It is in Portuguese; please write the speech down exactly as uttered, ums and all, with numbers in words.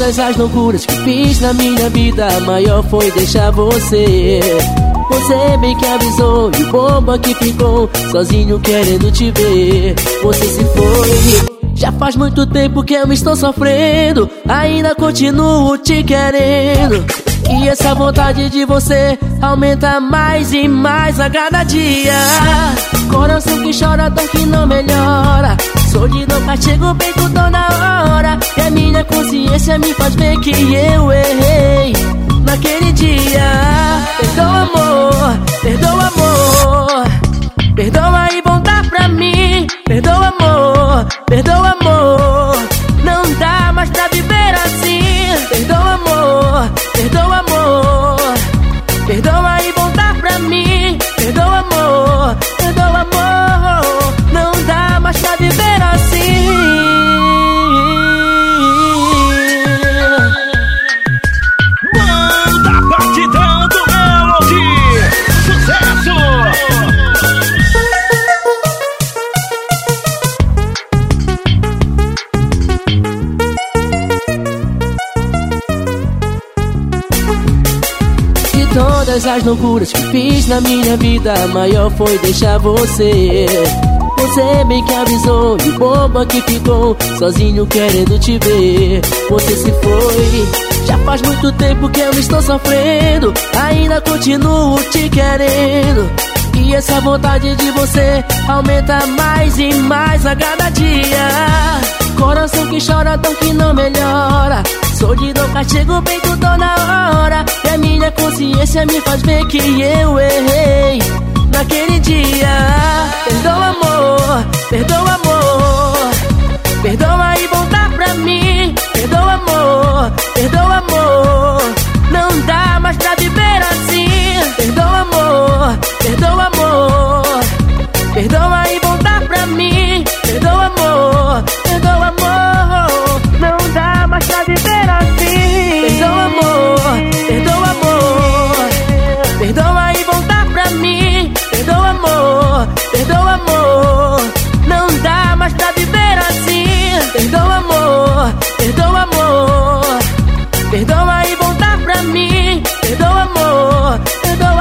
todas as loucuras que fiz na minha vida, a maior foi deixar você. Você bem que avisou e o bomba que ficou sozinho querendo te ver. Você se foi. Já faz muito tempo que eu estou sofrendo, ainda continuo te querendo. E essa vontade de você aumenta mais e mais a cada dia. Coração que chora, dor que não melhora. Solidão castigo o peito toda hora. E a minha consciência me faz ver que eu errei naquele dia. Perdoa amor, perdoa amor, perdoa e volta pra mim. Perdoa amor, perdoa amor, não dá mais pra viver assim. Perdoa amor, perdoa amor, perdoa e volta pra mim. Perdoa amor, perdoa amor, não dá mais pra viver assim. Banda Batidão do Melody, sucesso! Todas as loucuras que fiz na minha vida, a maior foi deixar você. Você bem que avisou e o bomba que ficou sozinho querendo te ver. Você se foi. Já faz muito tempo que eu estou sofrendo, ainda continuo te querendo. E essa vontade de você aumenta mais e mais a cada dia. Coração que chora, dor que não melhora. Solidão castigo o peito toda hora. E a minha consciência me faz ver que eu errei naquele dia. Perdoa amor, perdoa amor, perdoa e volta pra mim. Perdoa amor, perdoa